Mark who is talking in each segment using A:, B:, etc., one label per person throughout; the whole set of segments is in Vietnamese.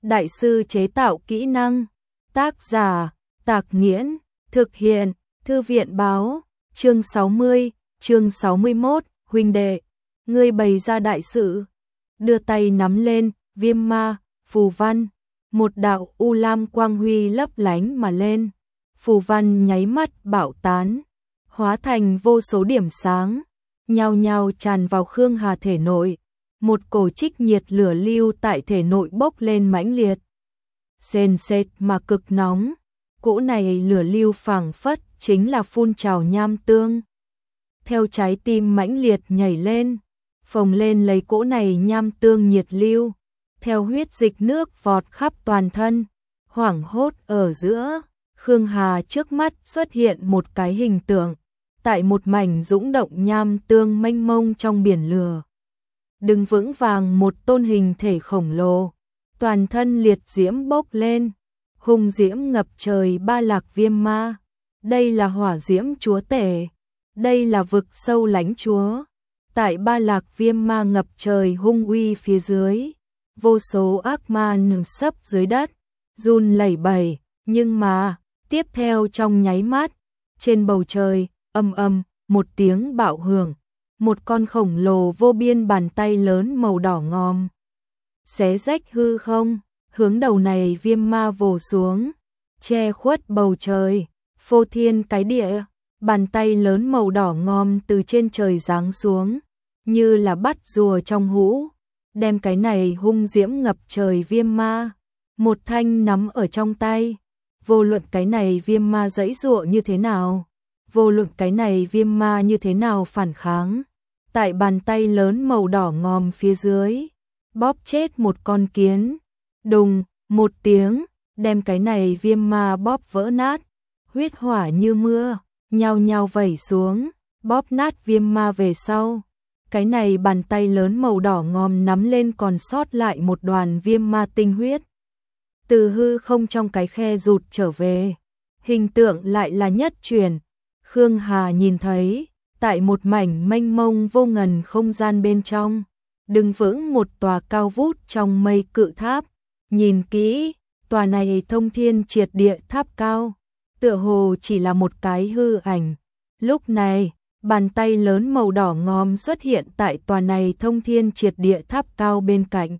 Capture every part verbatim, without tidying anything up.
A: Đại sư chế tạo kỹ năng. Tác giả, Tạc Nghiễn. Thực hiện, Thư viện báo. Chương sáu mươi, chương sáu mươi mốt, huynh đệ. Ngươi bày ra đại sự. Đưa tay nắm lên, viêm ma, phù văn. Một đạo u lam quang huy lấp lánh mà lên. Phù văn nháy mắt bạo tán. Hóa thành vô số điểm sáng. Nhao nhao tràn vào Khương Hà thể nội. Một cổ trích nhiệt lửa lưu tại thể nội bốc lên mãnh liệt. Sền sệt mà cực nóng. Cỗ này lửa lưu phảng phất chính là phun trào nham tương. Theo trái tim mãnh liệt nhảy lên, phồng lên lấy cỗ này nham tương nhiệt lưu. Theo huyết dịch nước vọt khắp toàn thân, hoảng hốt ở giữa, Khương Hà trước mắt xuất hiện một cái hình tượng. Tại một mảnh dũng động nham tương mênh mông trong biển lửa. Đứng vững vàng một tôn hình thể khổng lồ, toàn thân liệt diễm bốc lên, hung diễm ngập trời ba lạc viêm ma. Đây là hỏa diễm chúa tể, đây là vực sâu lãnh chúa. Tại ba lạc viêm ma ngập trời hung uy phía dưới, vô số ác ma nằm sấp dưới đất, run lẩy bẩy, nhưng mà, tiếp theo trong nháy mắt, trên bầu trời, ầm ầm, một tiếng bạo hưởng, một con khổng lồ vô biên bàn tay lớn màu đỏ ngòm, xé rách hư không, hướng đầu này viêm ma vồ xuống, che khuất bầu trời, phô thiên cái địa, bàn tay lớn màu đỏ ngòm từ trên trời giáng xuống, như là bắt rùa trong hũ, đem cái này hung diễm ngập trời viêm ma, một thanh nắm ở trong tay, vô luận cái này viêm ma giãy giụa như thế nào. Vô luận cái này viêm ma như thế nào phản kháng, tại bàn tay lớn màu đỏ ngòm phía dưới, bóp chết một con kiến, đùng, một tiếng, đem cái này viêm ma bóp vỡ nát, huyết hỏa như mưa, nhao nhao vẩy xuống, bóp nát viêm ma về sau. Cái này bàn tay lớn màu đỏ ngòm nắm lên còn sót lại một đoàn viêm ma tinh huyết. Từ hư không trong cái khe rụt trở về, hình tượng lại là nhất truyền. Khương Hà nhìn thấy, tại một mảnh mênh mông vô ngần không gian bên trong, đứng vững một tòa cao vút trong mây cự tháp. Nhìn kỹ, tòa này thông thiên triệt địa tháp cao, tựa hồ chỉ là một cái hư ảnh. Lúc này, bàn tay lớn màu đỏ ngòm xuất hiện tại tòa này thông thiên triệt địa tháp cao bên cạnh.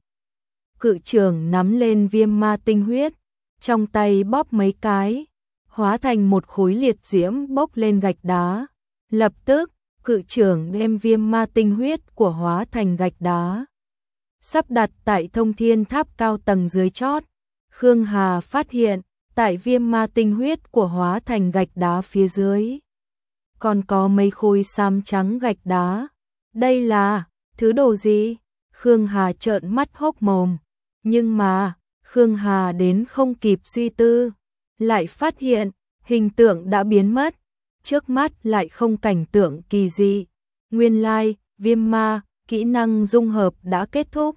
A: Cự trưởng nắm lên viêm ma tinh huyết, trong tay bóp mấy cái, hóa thành một khối liệt diễm bốc lên gạch đá. Lập tức, cự trưởng đem viêm ma tinh huyết của hóa thành gạch đá, sắp đặt tại thông thiên tháp cao tầng dưới chót. Khương Hà phát hiện, tại viêm ma tinh huyết của hóa thành gạch đá phía dưới, còn có mấy khối xám trắng gạch đá. Đây là thứ đồ gì? Khương Hà trợn mắt hốc mồm. Nhưng mà, Khương Hà đến không kịp suy tư, lại phát hiện, hình tượng đã biến mất, trước mắt lại không cảnh tượng kỳ dị. Nguyên lai, viêm ma, kỹ năng dung hợp đã kết thúc.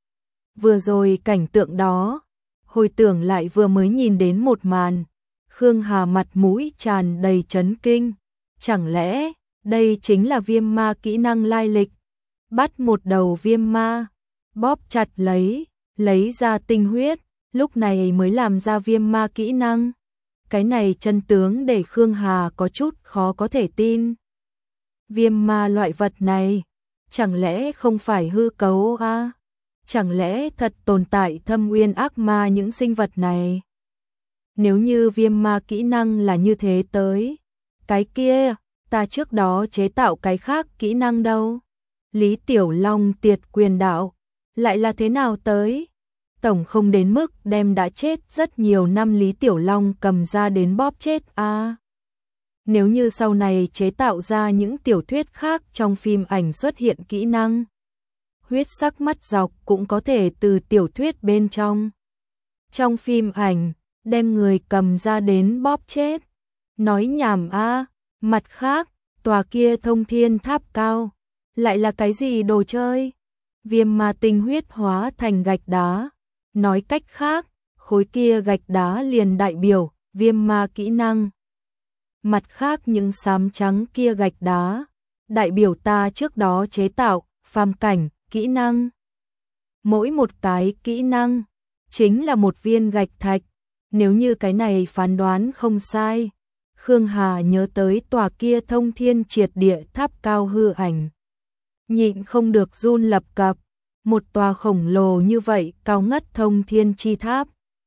A: Vừa rồi cảnh tượng đó, hồi tưởng lại vừa mới nhìn đến một màn, Khương Hà mặt mũi tràn đầy chấn kinh. Chẳng lẽ, đây chính là viêm ma kỹ năng lai lịch? Bắt một đầu viêm ma, bóp chặt lấy, lấy ra tinh huyết, lúc này mới làm ra viêm ma kỹ năng. Cái này chân tướng để Khương Hà có chút khó có thể tin. Viêm ma loại vật này, chẳng lẽ không phải hư cấu à? Chẳng lẽ thật tồn tại thâm uyên ác ma những sinh vật này? Nếu như viêm ma kỹ năng là như thế tới, cái kia, ta trước đó chế tạo cái khác kỹ năng đâu? Lý Tiểu Long tiệt quyền đạo, lại là thế nào tới? Tổng không đến mức đem đã chết rất nhiều năm Lý Tiểu Long cầm ra đến bóp chết à. Nếu như sau này chế tạo ra những tiểu thuyết khác trong phim ảnh xuất hiện kỹ năng, huyết sắc mắt dọc cũng có thể từ tiểu thuyết bên trong. Trong phim ảnh, đem người cầm ra đến bóp chết. Nói nhảm à, mặt khác, tòa kia thông thiên tháp cao, lại là cái gì đồ chơi? Viêm ma tinh huyết hóa thành gạch đá. Nói cách khác, khối kia gạch đá liền đại biểu viêm ma kỹ năng. Mặt khác những xám trắng kia gạch đá, đại biểu ta trước đó chế tạo phàm cảnh kỹ năng. Mỗi một cái kỹ năng chính là một viên gạch thạch. Nếu như cái này phán đoán không sai, Khương Hà nhớ tới tòa kia thông thiên triệt địa tháp cao hư ảnh. Nhịn không được run lập cập, một tòa khổng lồ như vậy cao ngất thông thiên chi tháp.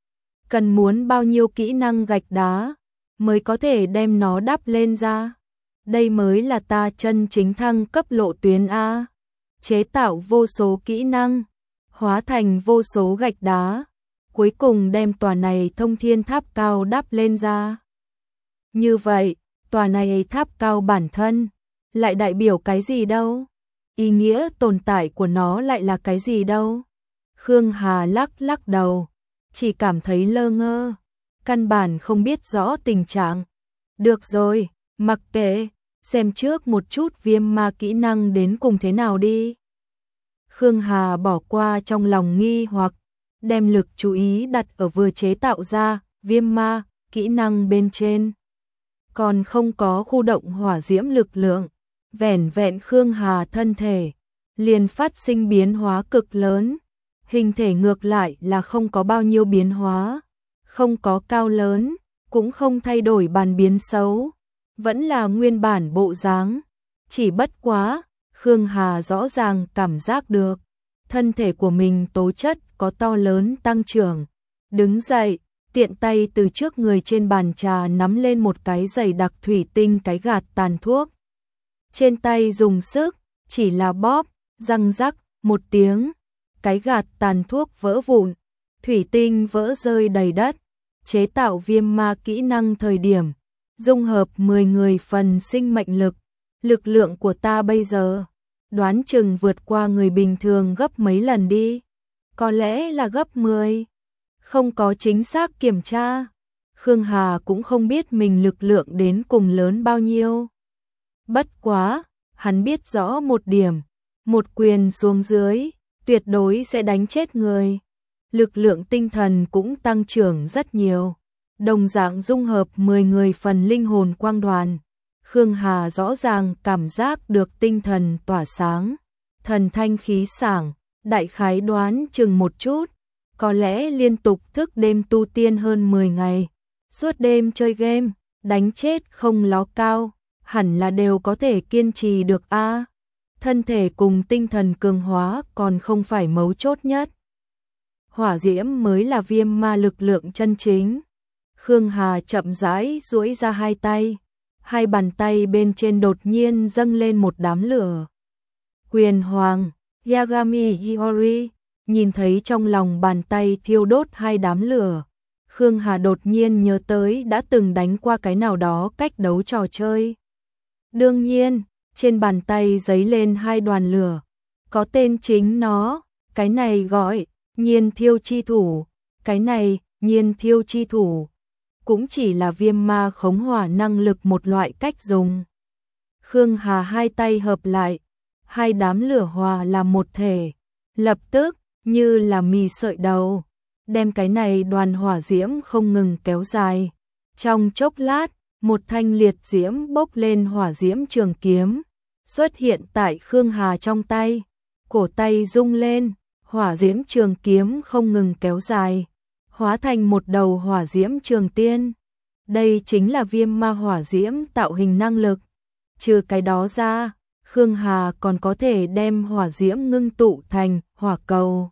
A: Cần muốn bao nhiêu kỹ năng gạch đá mới có thể đem nó đắp lên ra. Đây mới là ta chân chính thăng cấp lộ tuyến A. Chế tạo vô số kỹ năng, hóa thành vô số gạch đá, cuối cùng đem tòa này thông thiên tháp cao đắp lên ra. Như vậy, tòa này tháp cao bản thân lại đại biểu cái gì đâu? Ý nghĩa tồn tại của nó lại là cái gì đâu? Khương Hà lắc lắc đầu, chỉ cảm thấy lơ ngơ, căn bản không biết rõ tình trạng. Được rồi, mặc kệ, xem trước một chút viêm ma kỹ năng đến cùng thế nào đi. Khương Hà bỏ qua trong lòng nghi hoặc, đem lực chú ý đặt ở vừa chế tạo ra viêm ma kỹ năng bên trên. Còn không có khu động hỏa diễm lực lượng, vẻn vẹn Khương Hà thân thể liền phát sinh biến hóa cực lớn. Hình thể ngược lại là không có bao nhiêu biến hóa, không có cao lớn, cũng không thay đổi bàn biến xấu, vẫn là nguyên bản bộ dáng. Chỉ bất quá, Khương Hà rõ ràng cảm giác được thân thể của mình tố chất có to lớn tăng trưởng. Đứng dậy, tiện tay từ trước người trên bàn trà nắm lên một cái dày đặc thủy tinh cái gạt tàn thuốc. Trên tay dùng sức, chỉ là bóp, răng rắc một tiếng, cái gạt tàn thuốc vỡ vụn, thủy tinh vỡ rơi đầy đất. Chế tạo viêm ma kỹ năng thời điểm, dung hợp mười người phần sinh mệnh lực. Lực lượng của ta bây giờ, đoán chừng vượt qua người bình thường gấp mấy lần đi. Có lẽ là gấp mười. Không có chính xác kiểm tra. Khương Hà cũng không biết mình lực lượng đến cùng lớn bao nhiêu. Bất quá, hắn biết rõ một điểm, một quyền xuống dưới, tuyệt đối sẽ đánh chết người. Lực lượng tinh thần cũng tăng trưởng rất nhiều. Đồng dạng dung hợp mười người phần linh hồn quang đoàn. Khương Hà rõ ràng cảm giác được tinh thần tỏa sáng, thần thanh khí sảng, đại khái đoán chừng một chút, có lẽ liên tục thức đêm tu tiên hơn mười ngày, suốt đêm chơi game, đánh chết không ló cao, hẳn là đều có thể kiên trì được a. Thân thể cùng tinh thần cường hóa còn không phải mấu chốt nhất. Hỏa diễm mới là viêm ma lực lượng chân chính. Khương Hà chậm rãi duỗi ra hai tay, hai bàn tay bên trên đột nhiên dâng lên một đám lửa. Quyền Hoàng, Yagami Iori, nhìn thấy trong lòng bàn tay thiêu đốt hai đám lửa. Khương Hà đột nhiên nhớ tới đã từng đánh qua cái nào đó cách đấu trò chơi. Đương nhiên, trên bàn tay giấy lên hai đoàn lửa, có tên chính nó, cái này gọi Nhiên Thiêu Chi Thủ, cái này Nhiên Thiêu Chi Thủ, cũng chỉ là viêm ma khống hỏa năng lực một loại cách dùng. Khương Hà hai tay hợp lại, hai đám lửa hòa làm một thể, lập tức như là mì sợi đầu, đem cái này đoàn hỏa diễm không ngừng kéo dài. Trong chốc lát, một thanh liệt diễm bốc lên hỏa diễm trường kiếm, xuất hiện tại Khương Hà trong tay, cổ tay rung lên, hỏa diễm trường kiếm không ngừng kéo dài, hóa thành một đầu hỏa diễm trường tiên. Đây chính là viêm ma hỏa diễm tạo hình năng lực. Trừ cái đó ra, Khương Hà còn có thể đem hỏa diễm ngưng tụ thành hỏa cầu,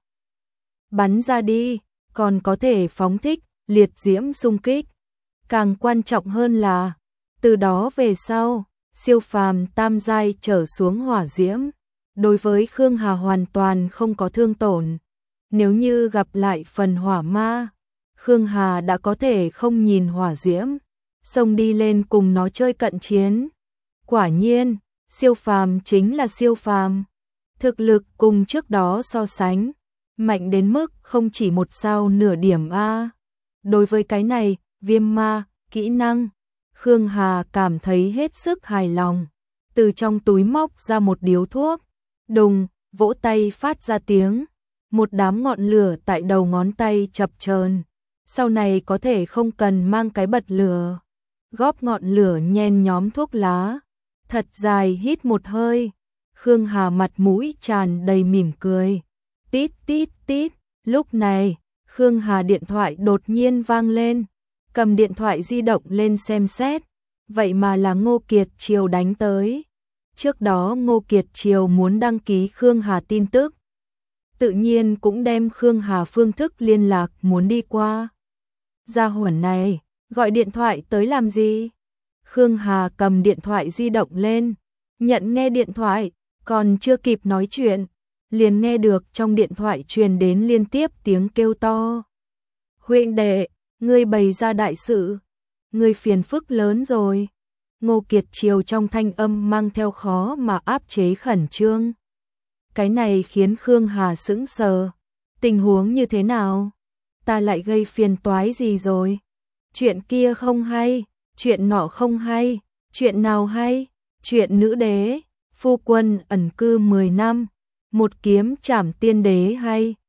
A: bắn ra đi, còn có thể phóng thích liệt diễm xung kích. Càng quan trọng hơn là, từ đó về sau, siêu phàm tam giai trở xuống hỏa diễm, đối với Khương Hà hoàn toàn không có thương tổn. Nếu như gặp lại phần hỏa ma, Khương Hà đã có thể không nhìn hỏa diễm, xông đi lên cùng nó chơi cận chiến. Quả nhiên, siêu phàm chính là siêu phàm. Thực lực cùng trước đó so sánh, mạnh đến mức không chỉ một sao nửa điểm a. Đối với cái này, viêm ma, kỹ năng, Khương Hà cảm thấy hết sức hài lòng. Từ trong túi móc ra một điếu thuốc, đùng, vỗ tay phát ra tiếng, một đám ngọn lửa tại đầu ngón tay chập chờn. Sau này có thể không cần mang cái bật lửa, góp ngọn lửa nhen nhóm thuốc lá, thật dài hít một hơi. Khương Hà mặt mũi tràn đầy mỉm cười, tít tít tít. Lúc này, Khương Hà điện thoại đột nhiên vang lên, cầm điện thoại di động lên xem xét, vậy mà là Ngô Kiệt Triều đánh tới. Trước đó Ngô Kiệt Triều muốn đăng ký Khương Hà tin tức, tự nhiên cũng đem Khương Hà phương thức liên lạc muốn đi qua. Gia hỏa này, gọi điện thoại tới làm gì? Khương Hà cầm điện thoại di động lên, nhận nghe điện thoại, còn chưa kịp nói chuyện, liền nghe được trong điện thoại truyền đến liên tiếp tiếng kêu to. Huynh đệ, ngươi bày ra đại sự, ngươi phiền phức lớn rồi. Ngô Kiệt Triều trong thanh âm mang theo khó mà áp chế khẩn trương. Cái này khiến Khương Hà sững sờ. Tình huống như thế nào? Ta lại gây phiền toái gì rồi? Chuyện kia không hay, chuyện nọ không hay, chuyện nào hay? Chuyện nữ đế, phu quân ẩn cư mười năm, một kiếm trảm tiên đế hay?